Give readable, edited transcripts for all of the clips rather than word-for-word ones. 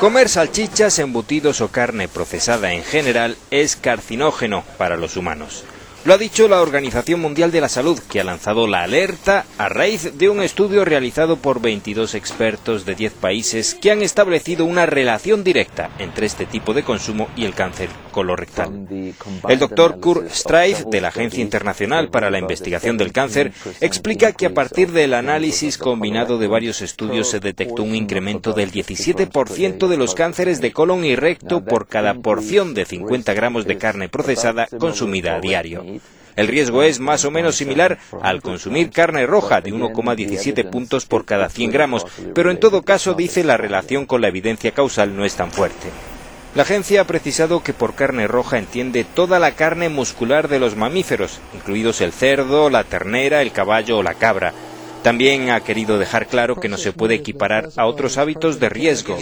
Comer salchichas, embutidos o carne procesada en general es carcinógeno para los humanos. Lo ha dicho la Organización Mundial de la Salud, que ha lanzado la alerta a raíz de un estudio realizado por 22 expertos de 10 países que han establecido una relación directa entre este tipo de consumo y el cáncer colorectal. El doctor Kurt Streiff, de la Agencia Internacional para la Investigación del Cáncer, explica que a partir del análisis combinado de varios estudios se detectó un incremento del 17% de los cánceres de colon y recto por cada porción de 50 gramos de carne procesada consumida a diario. El riesgo es más o menos similar al consumir carne roja, de 1,17 puntos por cada 100 gramos, pero en todo caso, dice, la relación con la evidencia causal no es tan fuerte. La agencia ha precisado que por carne roja entiende toda la carne muscular de los mamíferos, incluidos el cerdo, la ternera, el caballo o la cabra. También ha querido dejar claro que no se puede equiparar a otros hábitos de riesgo.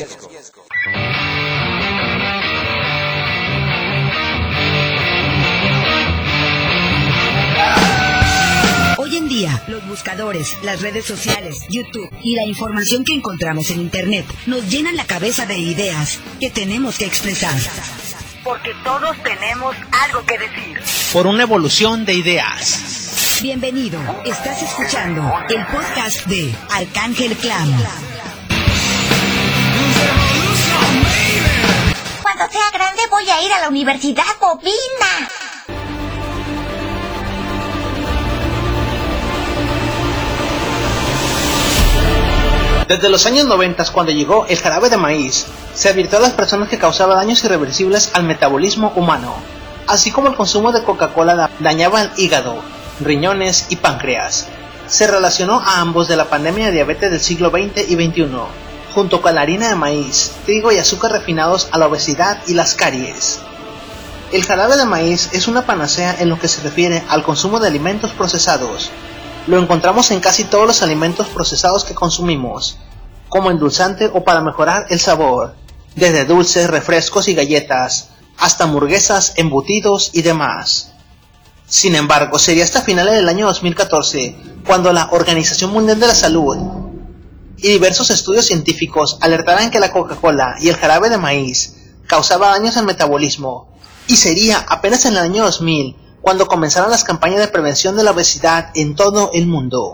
Hoy en día, los buscadores, las redes sociales, YouTube y la información que encontramos en Internet nos llenan la cabeza de ideas que tenemos que expresar. Porque todos tenemos algo que decir. Por una evolución de ideas. Bienvenido, estás escuchando el podcast de Arcángel Clan. Cuando sea grande voy a ir a la Universidad Bovina. Desde los años 90, cuando llegó el jarabe de maíz, se advirtió a las personas que causaba daños irreversibles al metabolismo humano, así como el consumo de Coca-Cola dañaba el hígado, riñones y páncreas. Se relacionó a ambos de la pandemia de diabetes del siglo XX y XXI, junto con la harina de maíz, trigo y azúcar refinados a la obesidad y las caries. El jarabe de maíz es una panacea en lo que se refiere al consumo de alimentos procesados. Lo encontramos en casi todos los alimentos procesados que consumimos, como endulzante o para mejorar el sabor, desde dulces, refrescos y galletas, hasta hamburguesas, embutidos y demás. Sin embargo, sería hasta finales del año 2014 cuando la Organización Mundial de la Salud y diversos estudios científicos alertaran que la Coca-Cola y el jarabe de maíz causaba daños al metabolismo, y sería apenas en el año 2000 cuando comenzaron las campañas de prevención de la obesidad en todo el mundo.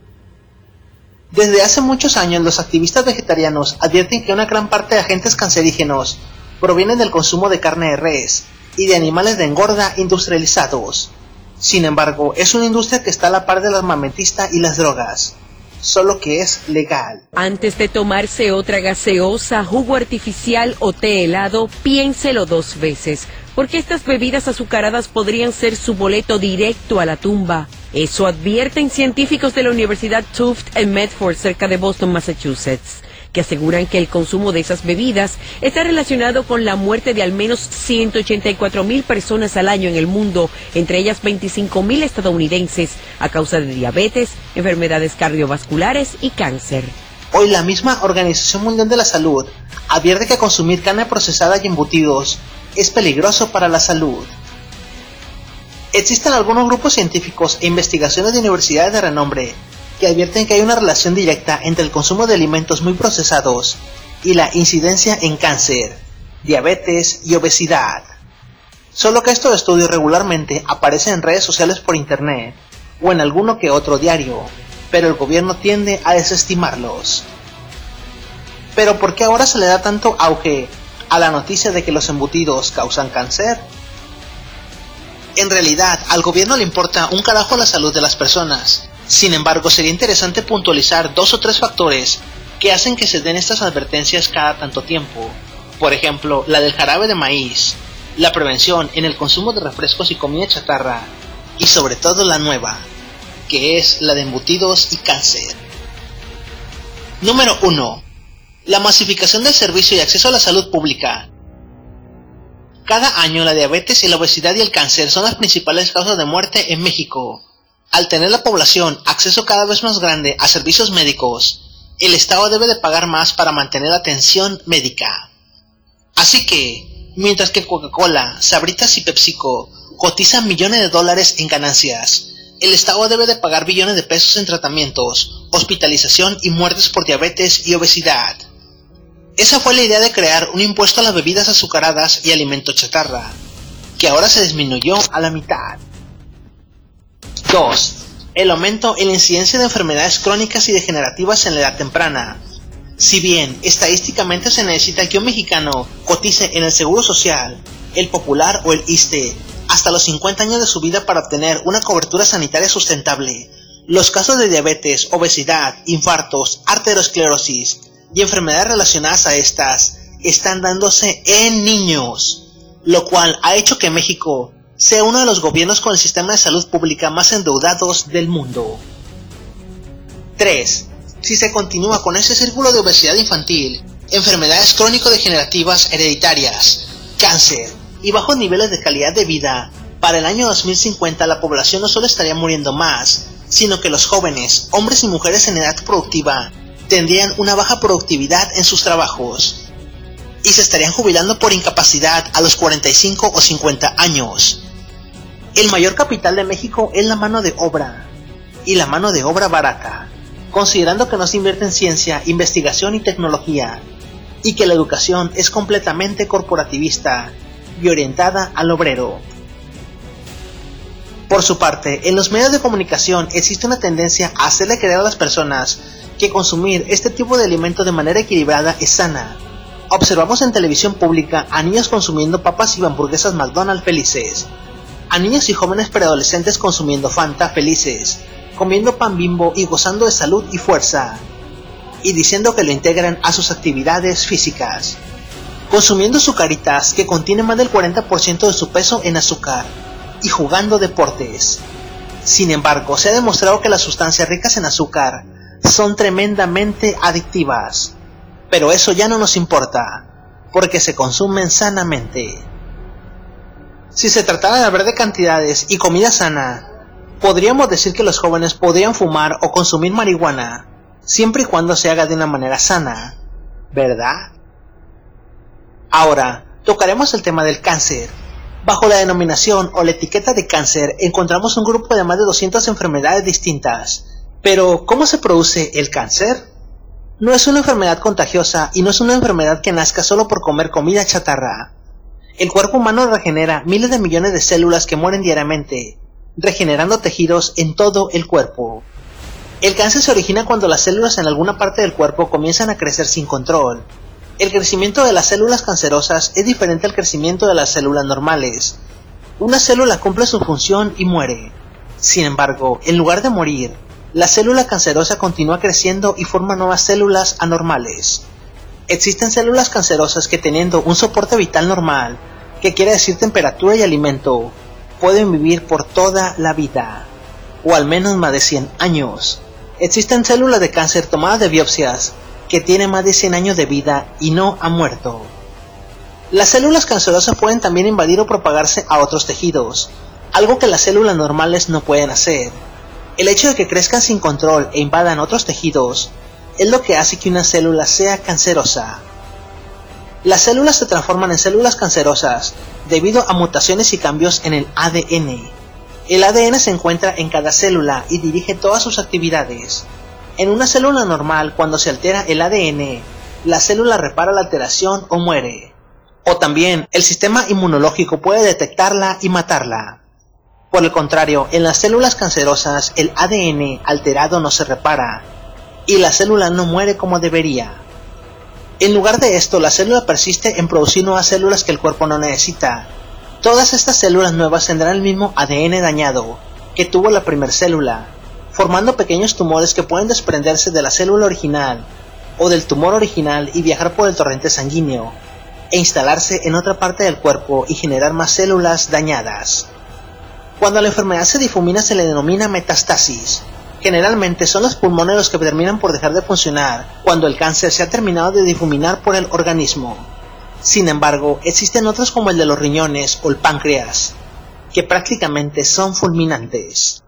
Desde hace muchos años, los activistas vegetarianos advierten que una gran parte de agentes cancerígenos provienen del consumo de carne de res y de animales de engorda industrializados. Sin embargo, es una industria que está a la par del armamentista y las drogas, solo que es legal. Antes de tomarse otra gaseosa, jugo artificial o té helado, piénselo 2 veces, porque estas bebidas azucaradas podrían ser su boleto directo a la tumba. Eso advierten científicos de la Universidad Tufts en Medford, cerca de Boston, Massachusetts, que aseguran que el consumo de esas bebidas está relacionado con la muerte de al menos 184,000 personas al año en el mundo, entre ellas 25,000 estadounidenses, a causa de diabetes, enfermedades cardiovasculares y cáncer. Hoy la misma Organización Mundial de la Salud advierte que consumir carne procesada y embutidos es peligroso para la salud. Existen algunos grupos científicos e investigaciones de universidades de renombre que advierten que hay una relación directa entre el consumo de alimentos muy procesados y la incidencia en cáncer, diabetes y obesidad. Solo que estos estudios regularmente aparecen en redes sociales por internet o en alguno que otro diario, pero el gobierno tiende a desestimarlos. Pero ¿por qué ahora se le da tanto auge a la noticia de que los embutidos causan cáncer? En realidad, al gobierno le importa un carajo la salud de las personas. Sin embargo, sería interesante puntualizar 2 o 3 factores que hacen que se den estas advertencias cada tanto tiempo. Por ejemplo, la del jarabe de maíz, la prevención en el consumo de refrescos y comida chatarra, y sobre todo la nueva, que es la de embutidos y cáncer. Número 1. La masificación del servicio y acceso a la salud pública. Cada año la diabetes y la obesidad y el cáncer son las principales causas de muerte en México. Al tener la población acceso cada vez más grande a servicios médicos, el Estado debe de pagar más para mantener atención médica. Así que, mientras que Coca-Cola, Sabritas y PepsiCo cotizan millones de dólares en ganancias, el Estado debe de pagar billones de pesos en tratamientos, hospitalización y muertes por diabetes y obesidad. Esa fue la idea de crear un impuesto a las bebidas azucaradas y alimento chatarra, que ahora se disminuyó a la mitad. 2. El aumento en la incidencia de enfermedades crónicas y degenerativas en la edad temprana. Si bien estadísticamente se necesita que un mexicano cotice en el Seguro Social, el Popular o el ISSSTE hasta los 50 años de su vida para obtener una cobertura sanitaria sustentable, los casos de diabetes, obesidad, infartos, arteriosclerosis y enfermedades relacionadas a estas están dándose en niños, lo cual ha hecho que México sea uno de los gobiernos con el sistema de salud pública más endeudados del mundo. 3. Si se continúa con ese círculo de obesidad infantil, enfermedades crónico-degenerativas hereditarias, cáncer y bajos niveles de calidad de vida, para el año 2050 la población no solo estaría muriendo más, sino que los jóvenes, hombres y mujeres en edad productiva, tendrían una baja productividad en sus trabajos y se estarían jubilando por incapacidad a los 45 o 50 años. El mayor capital de México es la mano de obra, y la mano de obra barata, considerando que no se invierte en ciencia, investigación y tecnología, y que la educación es completamente corporativista y orientada al obrero. Por su parte, en los medios de comunicación existe una tendencia a hacerle creer a las personas que consumir este tipo de alimento de manera equilibrada es sana. Observamos en televisión pública a niños consumiendo papas y hamburguesas McDonald's felices, a niños y jóvenes preadolescentes consumiendo Fanta felices, comiendo pan Bimbo y gozando de salud y fuerza, y diciendo que lo integran a sus actividades físicas, consumiendo Zucaritas que contienen más del 40% de su peso en azúcar, y jugando deportes. Sin embargo, se ha demostrado que las sustancias ricas en azúcar son tremendamente adictivas, pero eso ya no nos importa, porque se consumen sanamente. Si se tratara de hablar de cantidades y comida sana, podríamos decir que los jóvenes podrían fumar o consumir marihuana, siempre y cuando se haga de una manera sana, ¿verdad? Ahora, tocaremos el tema del cáncer. Bajo la denominación o la etiqueta de cáncer encontramos un grupo de más de 200 enfermedades distintas. Pero, ¿cómo se produce el cáncer? No es una enfermedad contagiosa y no es una enfermedad que nazca solo por comer comida chatarra. El cuerpo humano regenera miles de millones de células que mueren diariamente, regenerando tejidos en todo el cuerpo. El cáncer se origina cuando las células en alguna parte del cuerpo comienzan a crecer sin control. El crecimiento de las células cancerosas es diferente al crecimiento de las células normales. Una célula cumple su función y muere. Sin embargo, en lugar de morir, la célula cancerosa continúa creciendo y forma nuevas células anormales. Existen células cancerosas que, teniendo un soporte vital normal, que quiere decir temperatura y alimento, pueden vivir por toda la vida, o al menos más de 100 años. Existen células de cáncer tomadas de biopsias que tienen más de 100 años de vida y no han muerto. Las células cancerosas pueden también invadir o propagarse a otros tejidos, algo que las células normales no pueden hacer. El hecho de que crezcan sin control e invadan otros tejidos es lo que hace que una célula sea cancerosa. Las células se transforman en células cancerosas debido a mutaciones y cambios en el ADN. El ADN se encuentra en cada célula y dirige todas sus actividades. En una célula normal, cuando se altera el ADN, la célula repara la alteración o muere. O también, el sistema inmunológico puede detectarla y matarla. Por el contrario, en las células cancerosas, el ADN alterado no se repara, y la célula no muere como debería. En lugar de esto, la célula persiste en producir nuevas células que el cuerpo no necesita. Todas estas células nuevas tendrán el mismo ADN dañado que tuvo la primera célula, formando pequeños tumores que pueden desprenderse de la célula original o del tumor original y viajar por el torrente sanguíneo, e instalarse en otra parte del cuerpo y generar más células dañadas. Cuando la enfermedad se difumina se le denomina metástasis. Generalmente son los pulmones los que terminan por dejar de funcionar cuando el cáncer se ha terminado de difuminar por el organismo. Sin embargo, existen otros como el de los riñones o el páncreas, que prácticamente son fulminantes.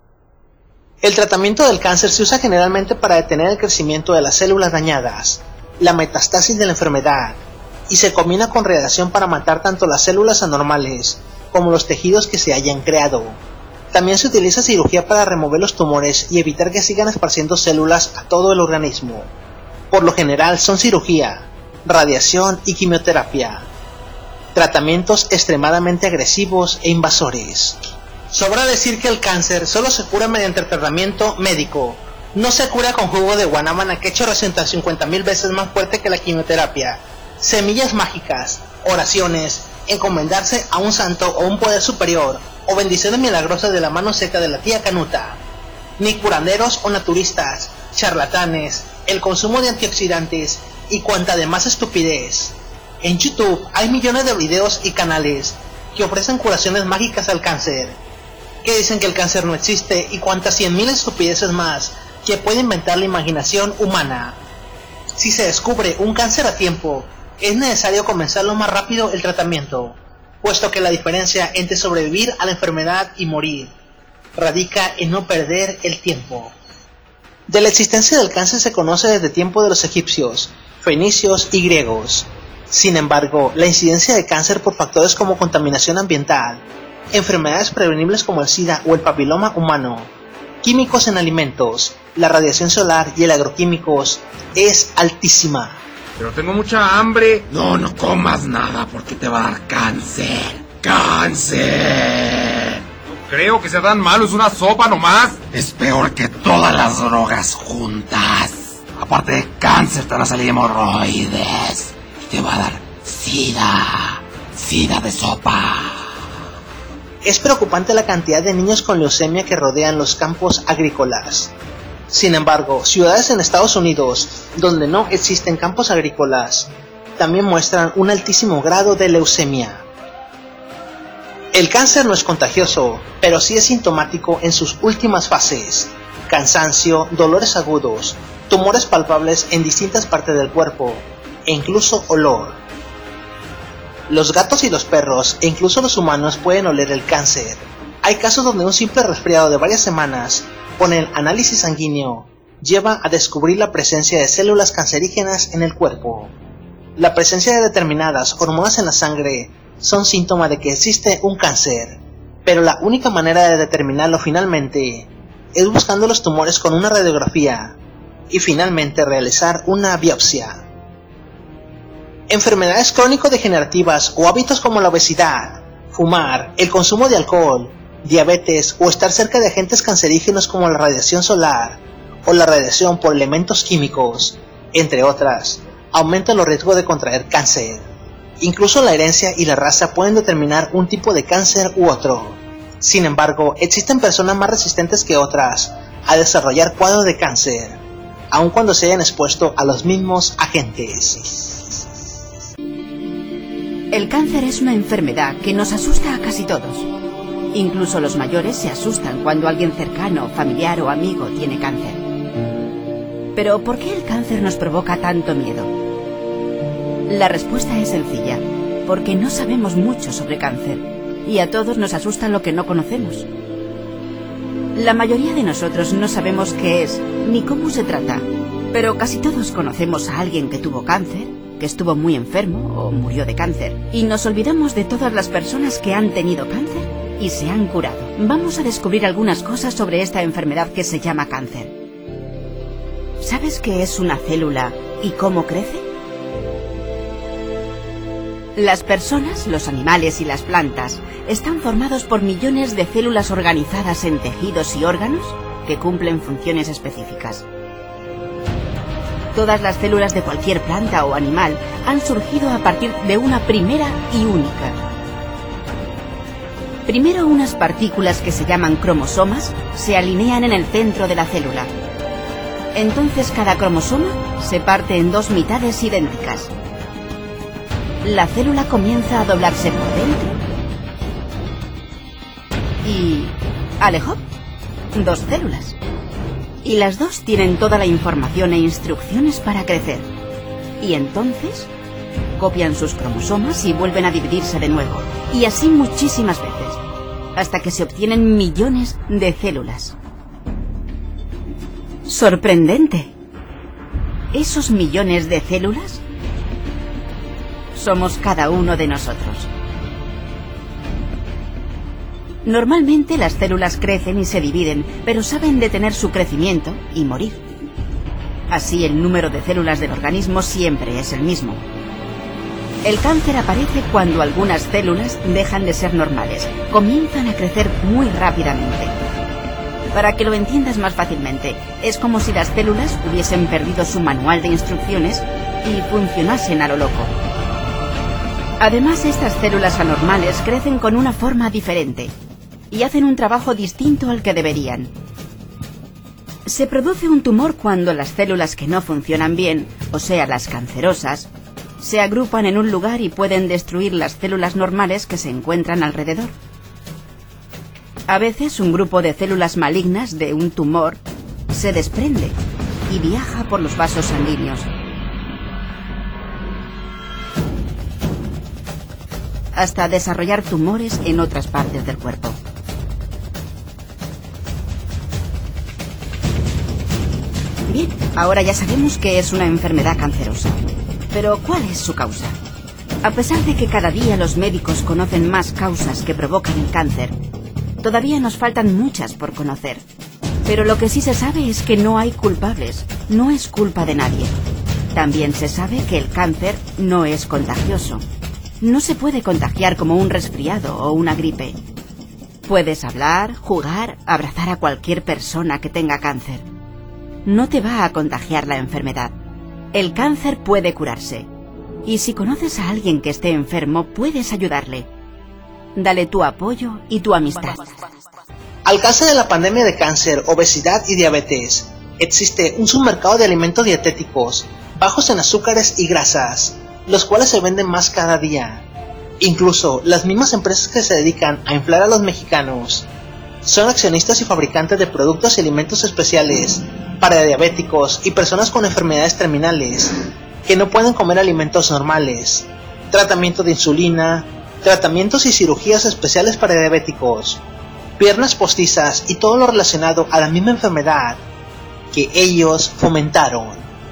El tratamiento del cáncer se usa generalmente para detener el crecimiento de las células dañadas, la metástasis de la enfermedad, y se combina con radiación para matar tanto las células anormales como los tejidos que se hayan creado. También se utiliza cirugía para remover los tumores y evitar que sigan esparciendo células a todo el organismo. Por lo general son cirugía, radiación y quimioterapia. Tratamientos extremadamente agresivos e invasores. Sobra decir que el cáncer solo se cura mediante el tratamiento médico. No se cura con jugo de guanábana que hecho 150,000 veces más fuerte que la quimioterapia. Semillas mágicas, oraciones, encomendarse a un santo o un poder superior, o bendiciones milagrosas de la mano seca de la tía Canuta. Ni curanderos o naturistas, charlatanes, el consumo de antioxidantes y cuanta demás estupidez. En YouTube hay millones de videos y canales que ofrecen curaciones mágicas al cáncer, que dicen que el cáncer no existe y cuantas 100,000 estupideces más que puede inventar la imaginación humana. Si se descubre un cáncer a tiempo, es necesario comenzar lo más rápido el tratamiento, puesto que la diferencia entre sobrevivir a la enfermedad y morir radica en no perder el tiempo. De la existencia del cáncer se conoce desde tiempo de los egipcios, fenicios y griegos. Sin embargo, la incidencia de cáncer por factores como contaminación ambiental, enfermedades prevenibles como el SIDA o el papiloma humano, químicos en alimentos, la radiación solar y el agroquímicos es altísima. Pero tengo mucha hambre. No comas nada porque te va a dar cáncer. ¡Cáncer! No creo que sea tan malo, es una sopa nomás. Es peor que todas las drogas juntas. Aparte de cáncer te van a salir hemorroides. Y te va a dar SIDA. SIDA de sopa. Es preocupante la cantidad de niños con leucemia que rodean los campos agrícolas. Sin embargo, ciudades en Estados Unidos, donde no existen campos agrícolas, también muestran un altísimo grado de leucemia. El cáncer no es contagioso, pero sí es sintomático en sus últimas fases: cansancio, dolores agudos, tumores palpables en distintas partes del cuerpo, e incluso olor. Los gatos y los perros, e incluso los humanos, pueden oler el cáncer. Hay casos donde un simple resfriado de varias semanas, con el análisis sanguíneo, lleva a descubrir la presencia de células cancerígenas en el cuerpo. La presencia de determinadas hormonas en la sangre son síntoma de que existe un cáncer, pero la única manera de determinarlo finalmente es buscando los tumores con una radiografía y finalmente realizar una biopsia. Enfermedades crónico-degenerativas o hábitos como la obesidad, fumar, el consumo de alcohol, diabetes o estar cerca de agentes cancerígenos como la radiación solar o la radiación por elementos químicos, entre otras, aumentan los riesgos de contraer cáncer. Incluso la herencia y la raza pueden determinar un tipo de cáncer u otro. Sin embargo, existen personas más resistentes que otras a desarrollar cuadros de cáncer, aun cuando se hayan expuesto a los mismos agentes. El cáncer es una enfermedad que nos asusta a casi todos. Incluso los mayores se asustan cuando alguien cercano, familiar o amigo tiene cáncer. Pero ¿por qué el cáncer nos provoca tanto miedo? La respuesta es sencilla: porque no sabemos mucho sobre cáncer, y a todos nos asusta lo que no conocemos. La mayoría de nosotros no sabemos qué es ni cómo se trata, pero casi todos conocemos a alguien que tuvo cáncer, que estuvo muy enfermo o murió de cáncer, y nos olvidamos de todas las personas que han tenido cáncer y se han curado. Vamos a descubrir algunas cosas sobre esta enfermedad que se llama cáncer. ¿Sabes qué es una célula y cómo crece? Las personas, los animales y las plantas están formados por millones de células organizadas en tejidos y órganos que cumplen funciones específicas. Todas las células de cualquier planta o animal han surgido a partir de una primera y única. Primero, unas partículas que se llaman cromosomas se alinean en el centro de la célula. Entonces cada cromosoma se parte en dos mitades idénticas. La célula comienza a doblarse por dentro y... ¡alejó! Dos células. Y las dos tienen toda la información e instrucciones para crecer. Y entonces copian sus cromosomas y vuelven a dividirse de nuevo. Y así muchísimas veces, hasta que se obtienen millones de células. ¡Sorprendente! Esos millones de células somos cada uno de nosotros. Normalmente las células crecen y se dividen, pero saben detener su crecimiento y morir. Así el número de células del organismo siempre es el mismo. El cáncer aparece cuando algunas células dejan de ser normales, comienzan a crecer muy rápidamente. Para que lo entiendas más fácilmente, es como si las células hubiesen perdido su manual de instrucciones y funcionasen a lo loco. Además, estas células anormales crecen con una forma diferente y hacen un trabajo distinto al que deberían. Se produce un tumor cuando las células que no funcionan bien, o sea, las cancerosas, se agrupan en un lugar y pueden destruir las células normales que se encuentran alrededor. A veces un grupo de células malignas de un tumor se desprende y viaja por los vasos sanguíneos. Hasta desarrollar tumores en otras partes del cuerpo. Bien, ahora ya sabemos que es una enfermedad cancerosa. Pero ¿cuál es su causa? A pesar de que cada día los médicos conocen más causas que provocan el cáncer, todavía nos faltan muchas por conocer. Pero lo que sí se sabe es que no hay culpables, no es culpa de nadie. También se sabe que el cáncer no es contagioso. No se puede contagiar como un resfriado o una gripe. Puedes hablar, jugar, abrazar a cualquier persona que tenga cáncer. No te va a contagiar la enfermedad. El cáncer puede curarse. Y si conoces a alguien que esté enfermo, puedes ayudarle. Dale tu apoyo y tu amistad. Al causa de la pandemia de cáncer, obesidad y diabetes, existe un submercado de alimentos dietéticos bajos en azúcares y grasas, los cuales se venden más cada día. Incluso las mismas empresas que se dedican a inflar a los mexicanos son accionistas y fabricantes de productos y alimentos especiales para diabéticos y personas con enfermedades terminales que no pueden comer alimentos normales, tratamiento de insulina, tratamientos y cirugías especiales para diabéticos, piernas postizas y todo lo relacionado a la misma enfermedad que ellos fomentaron.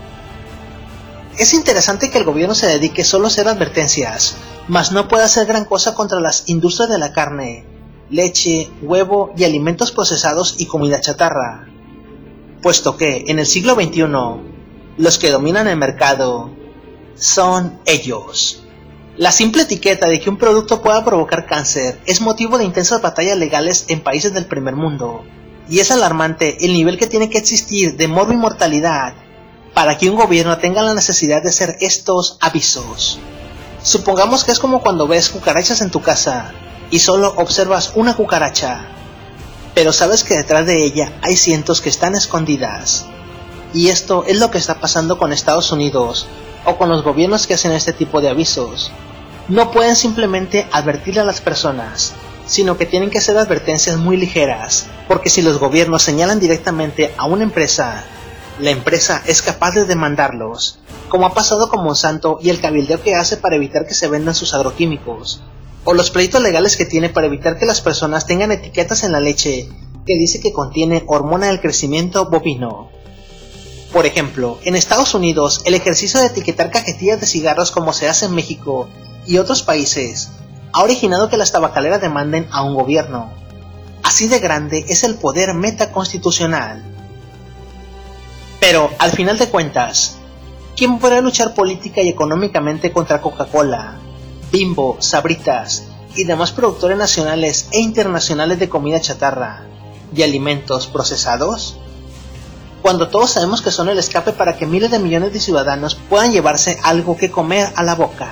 Es interesante que el gobierno se dedique solo a hacer advertencias, mas no puede hacer gran cosa contra las industrias de la carne, leche, huevo y alimentos procesados y comida chatarra, puesto que en el siglo XXI los que dominan el mercado son ellos. La simple etiqueta de que un producto pueda provocar cáncer es motivo de intensas batallas legales en países del primer mundo, y es alarmante el nivel que tiene que existir de morbo y mortalidad para que un gobierno tenga la necesidad de hacer estos avisos. Supongamos que es como cuando ves cucarachas en tu casa y solo observas una cucaracha, pero sabes que detrás de ella hay cientos que están escondidas. Y esto es lo que está pasando con Estados Unidos o con los gobiernos que hacen este tipo de avisos. No pueden simplemente advertir a las personas, sino que tienen que hacer advertencias muy ligeras, porque si los gobiernos señalan directamente a una empresa, la empresa es capaz de demandarlos, como ha pasado con Monsanto y el cabildeo que hace para evitar que se vendan sus agroquímicos, o los pleitos legales que tiene para evitar que las personas tengan etiquetas en la leche que dice que contiene hormona del crecimiento bovino. Por ejemplo, en Estados Unidos, el ejercicio de etiquetar cajetillas de cigarros como se hace en México y otros países ha originado que las tabacaleras demanden a un gobierno. Así de grande es el poder metaconstitucional. Pero, al final de cuentas, ¿quién podrá luchar política y económicamente contra Coca-Cola, Bimbo, Sabritas y demás productores nacionales e internacionales de comida chatarra y alimentos procesados? Cuando todos sabemos que son el escape para que miles de millones de ciudadanos puedan llevarse algo que comer a la boca.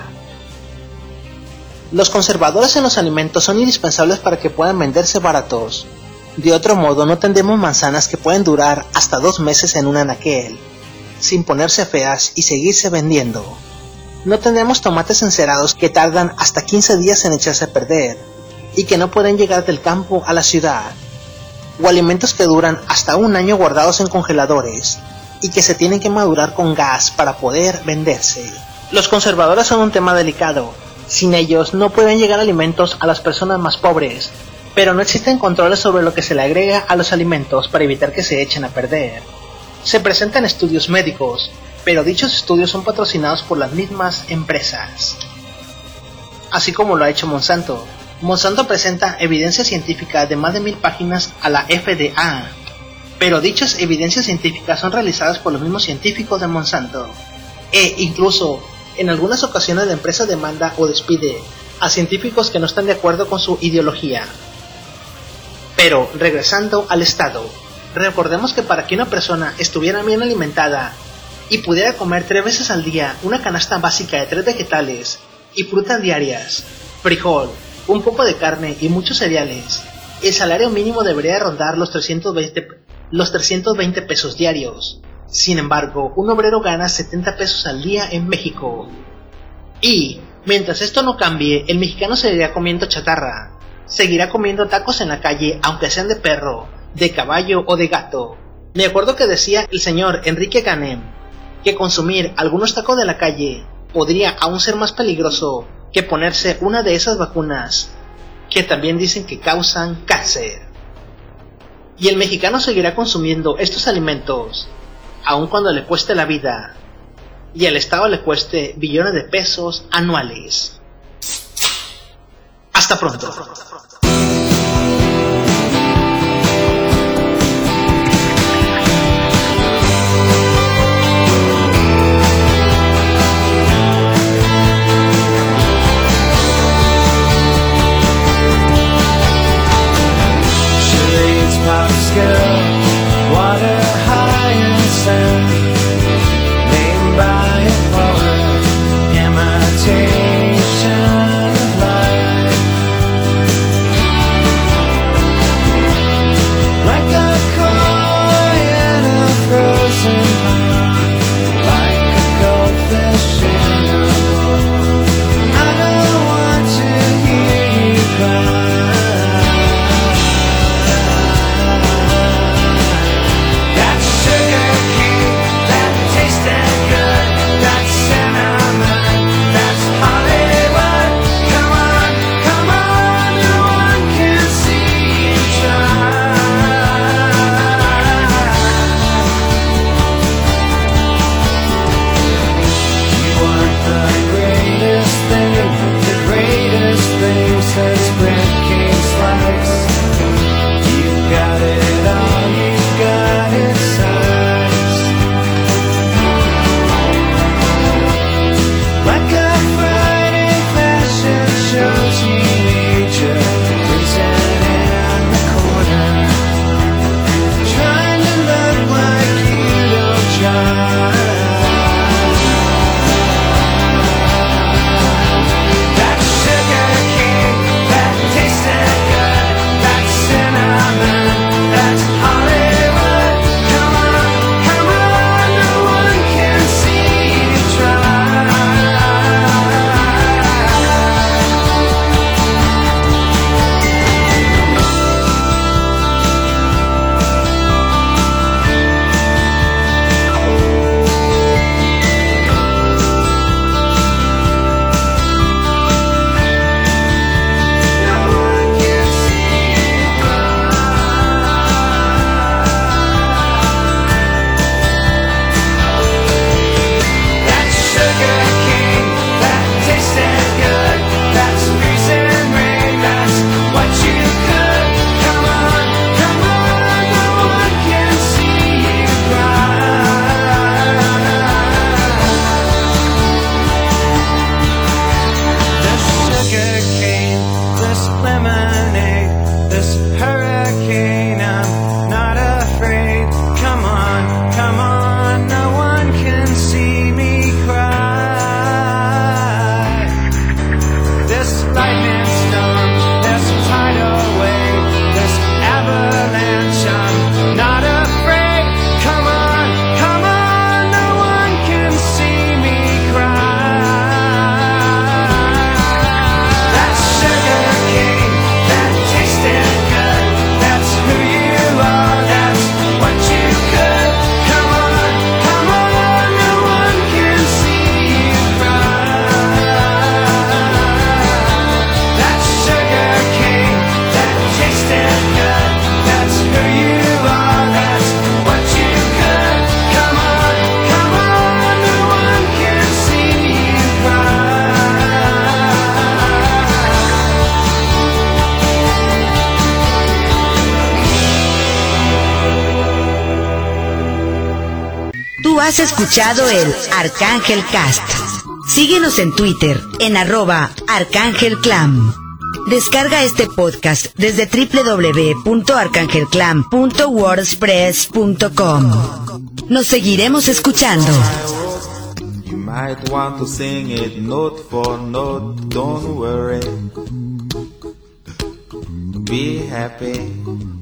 Los conservadores en los alimentos son indispensables para que puedan venderse baratos. De otro modo, no tendremos manzanas que pueden durar hasta 2 meses en un anaquel, sin ponerse feas y seguirse vendiendo. No tendremos tomates encerados que tardan hasta 15 días en echarse a perder, y que no pueden llegar del campo a la ciudad. O alimentos que duran hasta 1 año guardados en congeladores, y que se tienen que madurar con gas para poder venderse. Los conservadores son un tema delicado. Sin ellos no pueden llegar alimentos a las personas más pobres, pero no existen controles sobre lo que se le agrega a los alimentos para evitar que se echen a perder. Se presentan estudios médicos, pero dichos estudios son patrocinados por las mismas empresas. Así como lo ha hecho Monsanto. Monsanto presenta evidencia científica de más de 1000 páginas a la FDA, pero dichas evidencias científicas son realizadas por los mismos científicos de Monsanto, e incluso en algunas ocasiones la empresa demanda o despide a científicos que no están de acuerdo con su ideología. Pero regresando al Estado, recordemos que para que una persona estuviera bien alimentada y pudiera comer 3 veces al día una canasta básica de 3 vegetales y frutas diarias, frijol, un poco de carne y muchos cereales, el salario mínimo debería rondar los 320 pesos diarios. Sin embargo, un obrero gana 70 pesos al día en México. Y, mientras esto no cambie, el mexicano seguirá comiendo chatarra, seguirá comiendo tacos en la calle aunque sean de perro, de caballo o de gato. Me acuerdo que decía el señor Enrique Ganem que consumir algunos tacos de la calle podría aún ser más peligroso que ponerse una de esas vacunas que también dicen que causan cáncer. Y el mexicano seguirá consumiendo estos alimentos aun cuando le cueste la vida y al Estado le cueste billones de pesos anuales. Hasta pronto. has escuchado el Arcángel Cast. Síguenos en Twitter en @ArcángelClam. Descarga este podcast desde www.arcangelclam.wordpress.com. Nos seguiremos escuchando. You might want to sing it note for note, don't worry. Be happy.